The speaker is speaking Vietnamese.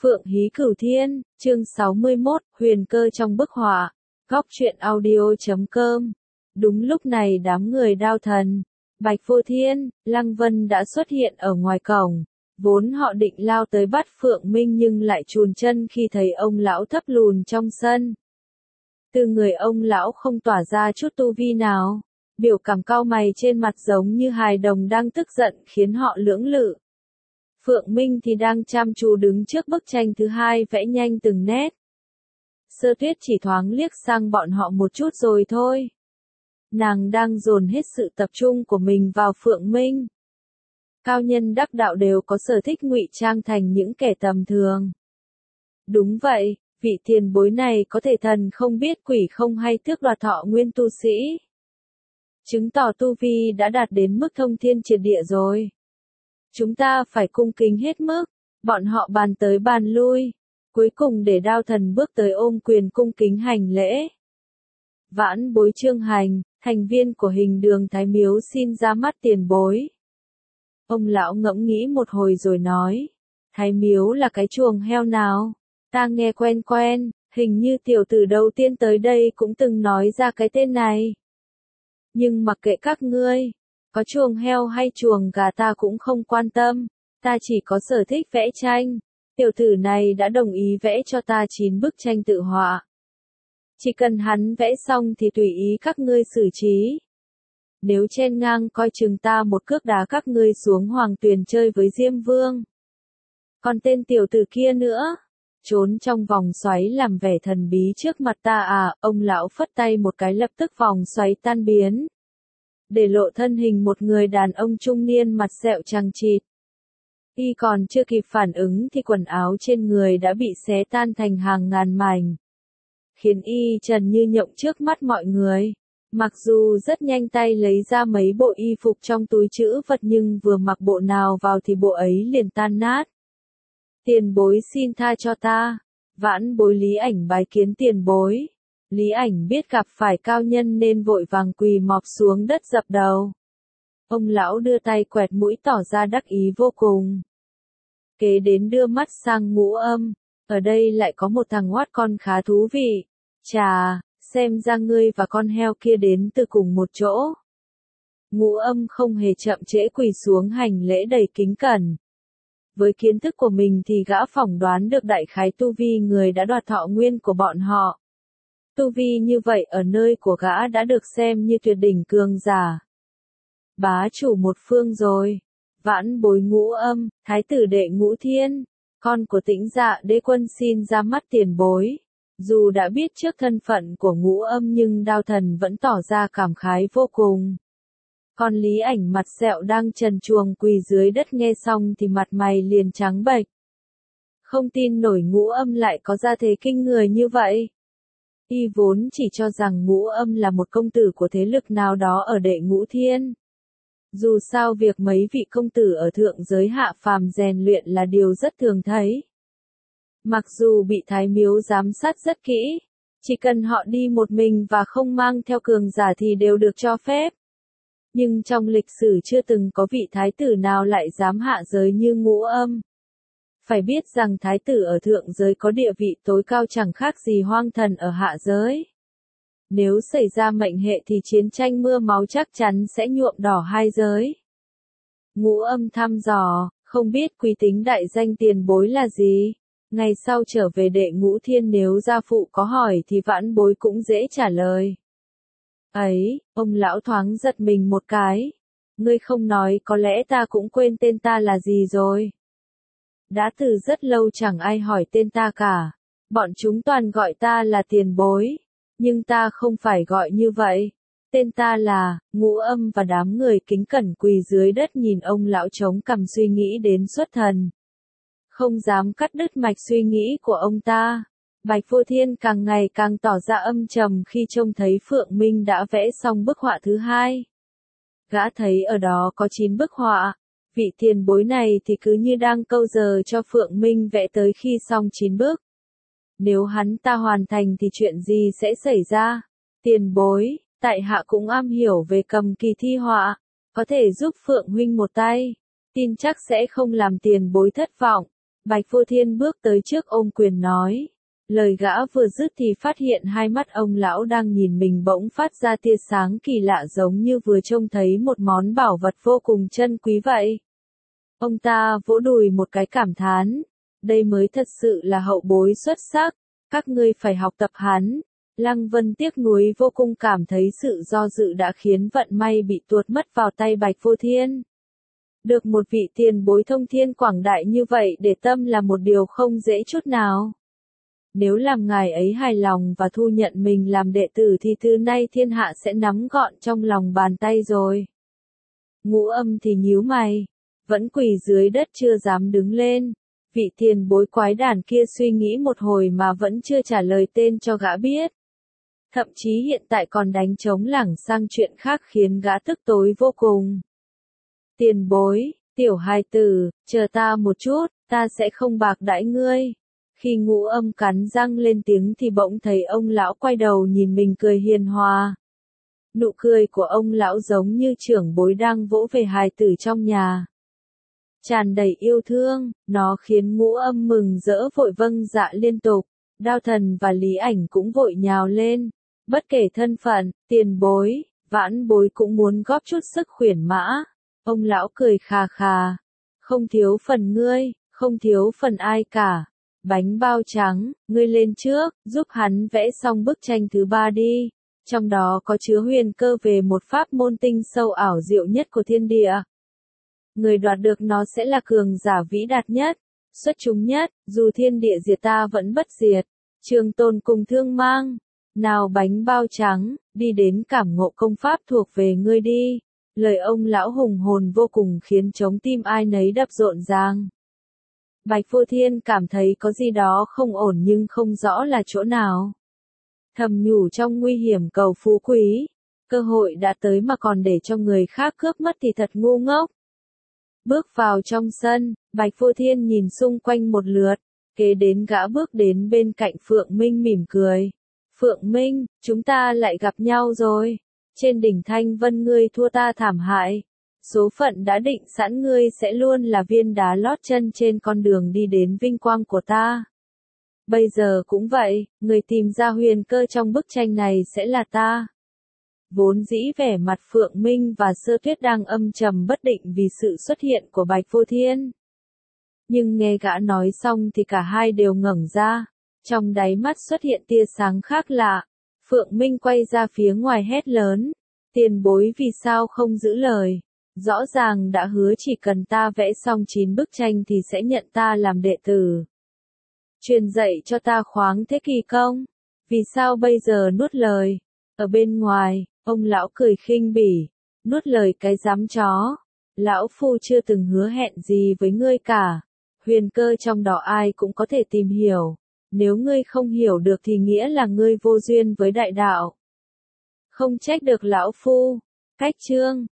Phượng Hí Cửu Thiên, chương 61, huyền cơ trong bức họa. Góc truyện audio.com. Đúng lúc này đám người Đao Thần, Bạch Vô Thiên, Lăng Vân đã xuất hiện ở ngoài cổng. Vốn họ định lao tới bắt Phượng Minh nhưng lại chùn chân khi thấy ông lão thấp lùn trong sân. Từ người ông lão không tỏa ra chút tu vi nào. Biểu cảm cau mày trên mặt giống như hài đồng đang tức giận khiến họ lưỡng lự. Phượng Minh thì đang chăm chú đứng trước bức tranh thứ hai vẽ nhanh từng nét. Sơ Tuyết chỉ thoáng liếc sang bọn họ một chút rồi thôi. Nàng đang dồn hết sự tập trung của mình vào Phượng Minh. Cao nhân đắc đạo đều có sở thích ngụy trang thành những kẻ tầm thường. Đúng vậy, vị tiền bối này có thể thần không biết quỷ không hay tước đoạt thọ nguyên tu sĩ. Chứng tỏ tu vi đã đạt đến mức thông thiên triệt địa rồi. Chúng ta phải cung kính hết mức, bọn họ bàn tới bàn lui, cuối cùng để Đao Thần bước tới ôm quyền cung kính hành lễ. Vãn bối Trương Hành, thành viên của Hình Đường Thái Miếu xin ra mắt tiền bối. Ông lão ngẫm nghĩ một hồi rồi nói, Thái Miếu là cái chuồng heo nào? Ta nghe quen quen, hình như tiểu tử đầu tiên tới đây cũng từng nói ra cái tên này. Nhưng mặc kệ các ngươi, có chuồng heo hay chuồng gà ta cũng không quan tâm, ta chỉ có sở thích vẽ tranh. Tiểu tử này đã đồng ý vẽ cho ta 9 bức tranh tự họa. Chỉ cần hắn vẽ xong thì tùy ý các ngươi xử trí. Nếu chen ngang coi chừng ta một cước đá các ngươi xuống Hoàng Tuyền chơi với Diêm Vương. Còn tên tiểu tử kia nữa, trốn trong vòng xoáy làm vẻ thần bí trước mặt ta à? Ông lão phất tay một cái lập tức vòng xoáy tan biến. Để lộ thân hình một người đàn ông trung niên mặt sẹo chằng chịt. Y còn chưa kịp phản ứng thì quần áo trên người đã bị xé tan thành hàng ngàn mảnh. Khiến y trần như nhộng trước mắt mọi người. Mặc dù rất nhanh tay lấy ra mấy bộ y phục trong túi trữ vật nhưng vừa mặc bộ nào vào thì bộ ấy liền tan nát. Tiền bối xin tha cho ta. Vãn bối Lý Ảnh bái kiến tiền bối. Lý Ảnh biết gặp phải cao nhân nên vội vàng quỳ mọp xuống đất dập đầu. Ông lão đưa tay quẹt mũi tỏ ra đắc ý vô cùng. Kế đến đưa mắt sang Ngũ Âm. Ở đây lại có một thằng oát con khá thú vị. Chà, xem ra ngươi và con heo kia đến từ cùng một chỗ. Ngũ Âm không hề chậm trễ quỳ xuống hành lễ đầy kính cẩn. Với kiến thức của mình thì gã phỏng đoán được đại khái tu vi người đã đoạt thọ nguyên của bọn họ. Tu vi như vậy ở nơi của gã đã được xem như tuyệt đỉnh cường giả. Bá chủ một phương rồi. Vãn bối Ngũ Âm, thái tử đệ Ngũ Thiên, con của Tĩnh Dạ Đế quân xin ra mắt tiền bối. Dù đã biết trước thân phận của Ngũ Âm nhưng Đao Thần vẫn tỏ ra cảm khái vô cùng. Còn Lý Ảnh mặt sẹo đang trần truồng quỳ dưới đất nghe xong thì mặt mày liền trắng bệch. Không tin nổi Ngũ Âm lại có gia thế kinh người như vậy. Y vốn chỉ cho rằng Ngũ Âm là một công tử của thế lực nào đó ở đệ Ngũ Thiên. Dù sao việc mấy vị công tử ở thượng giới hạ phàm rèn luyện là điều rất thường thấy. Mặc dù bị Thái Miếu giám sát rất kỹ, chỉ cần họ đi một mình và không mang theo cường giả thì đều được cho phép. Nhưng trong lịch sử chưa từng có vị thái tử nào lại dám hạ giới như Ngũ Âm. Phải biết rằng thái tử ở thượng giới có địa vị tối cao chẳng khác gì hoang thần ở hạ giới. Nếu xảy ra mệnh hệ thì chiến tranh mưa máu chắc chắn sẽ nhuộm đỏ hai giới. Ngũ Âm thăm dò, không biết quý tính đại danh tiền bối là gì. Ngày sau trở về đệ Ngũ Thiên nếu gia phụ có hỏi thì vãn bối cũng dễ trả lời. Ấy, ông lão thoáng giật mình một cái. Ngươi không nói có lẽ ta cũng quên tên ta là gì rồi. Đã từ rất lâu chẳng ai hỏi tên ta cả. Bọn chúng toàn gọi ta là tiền bối. Nhưng ta không phải gọi như vậy. Tên ta là Ngũ Âm và đám người kính cẩn quỳ dưới đất nhìn ông lão chống cằm suy nghĩ đến xuất thần. Không dám cắt đứt mạch suy nghĩ của ông ta. Bạch Vô Thiên càng ngày càng tỏ ra âm trầm khi trông thấy Phượng Minh đã vẽ xong bức họa thứ hai. Gã thấy ở đó có 9 bức họa. Vị tiền bối này thì cứ như đang câu giờ cho Phượng Minh vẽ tới khi xong 9 bức. Nếu hắn ta hoàn thành thì chuyện gì sẽ xảy ra? Tiền bối, tại hạ cũng am hiểu về cầm kỳ thi họa, có thể giúp Phượng huynh một tay, tin chắc sẽ không làm tiền bối thất vọng. Bạch Vô Thiên bước tới trước ôm quyền nói. Lời gã vừa dứt thì phát hiện hai mắt ông lão đang nhìn mình bỗng phát ra tia sáng kỳ lạ giống như vừa trông thấy một món bảo vật vô cùng chân quý vậy. Ông ta vỗ đùi một cái cảm thán. Đây mới thật sự là hậu bối xuất sắc, các ngươi phải học tập hắn. Lăng Vân tiếc nuối vô cùng cảm thấy sự do dự đã khiến vận may bị tuột mất vào tay Bạch Vô Thiên. Được một vị tiền bối thông thiên quảng đại như vậy để tâm là một điều không dễ chút nào. Nếu làm ngài ấy hài lòng và thu nhận mình làm đệ tử thì từ nay thiên hạ sẽ nắm gọn trong lòng bàn tay rồi. Ngũ Âm thì nhíu mày, vẫn quỳ dưới đất chưa dám đứng lên. Vị tiền bối quái đản kia suy nghĩ một hồi mà vẫn chưa trả lời tên cho gã biết. Thậm chí hiện tại còn đánh trống lảng sang chuyện khác khiến gã tức tối vô cùng. Tiền bối, tiểu hài tử, chờ ta một chút, ta sẽ không bạc đãi ngươi. Khi Ngũ Âm cắn răng lên tiếng thì bỗng thấy ông lão quay đầu nhìn mình cười hiền hòa. Nụ cười của ông lão giống như trưởng bối đang vỗ về hài tử trong nhà. Tràn đầy yêu thương, nó khiến Ngũ Âm mừng rỡ vội vâng dạ liên tục. Đao Thần và Lý Ảnh cũng vội nhào lên. Bất kể thân phận, tiền bối, vãn bối cũng muốn góp chút sức khuyển mã. Ông lão cười khà khà. Không thiếu phần ngươi, không thiếu phần ai cả. Bánh bao trắng, ngươi lên trước, giúp hắn vẽ xong bức tranh thứ 3 đi. Trong đó có chứa huyền cơ về một pháp môn tinh sâu ảo diệu nhất của thiên địa. Người đoạt được nó sẽ là cường giả vĩ đạt nhất, xuất chúng nhất, dù thiên địa diệt ta vẫn bất diệt. Trường Tồn cùng Thương Mang. Nào bánh bao trắng, đi đến cảm ngộ công pháp thuộc về ngươi đi. Lời ông lão hùng hồn vô cùng khiến trống tim ai nấy đập rộn ràng. Bạch Vô Thiên cảm thấy có gì đó không ổn nhưng không rõ là chỗ nào. Thầm nhủ trong nguy hiểm cầu phú quý. Cơ hội đã tới mà còn để cho người khác cướp mất thì thật ngu ngốc. Bước vào trong sân, Bạch Vô Thiên nhìn xung quanh một lượt. Kế đến gã bước đến bên cạnh Phượng Minh mỉm cười. Phượng Minh, chúng ta lại gặp nhau rồi. Trên đỉnh Thanh Vân ngươi thua ta thảm hại. Số phận đã định sẵn ngươi sẽ luôn là viên đá lót chân trên con đường đi đến vinh quang của ta. Bây giờ cũng vậy, người tìm ra huyền cơ trong bức tranh này sẽ là ta. Vốn dĩ vẻ mặt Phượng Minh và Sơ Tuyết đang âm trầm bất định vì sự xuất hiện của Bạch Vô Thiên. Nhưng nghe gã nói xong thì cả hai đều ngẩng ra. Trong đáy mắt xuất hiện tia sáng khác lạ. Phượng Minh quay ra phía ngoài hét lớn. Tiền bối vì sao không giữ lời? Rõ ràng đã hứa chỉ cần ta vẽ xong 9 bức tranh thì sẽ nhận ta làm đệ tử. Truyền dạy cho ta khoáng thế kỳ công. Vì sao bây giờ nuốt lời? Ở bên ngoài, ông lão cười khinh bỉ. Nuốt lời cái dám chó. Lão phu chưa từng hứa hẹn gì với ngươi cả. Huyền cơ trong đó ai cũng có thể tìm hiểu. Nếu ngươi không hiểu được thì nghĩa là ngươi vô duyên với đại đạo. Không trách được lão phu. Cách chương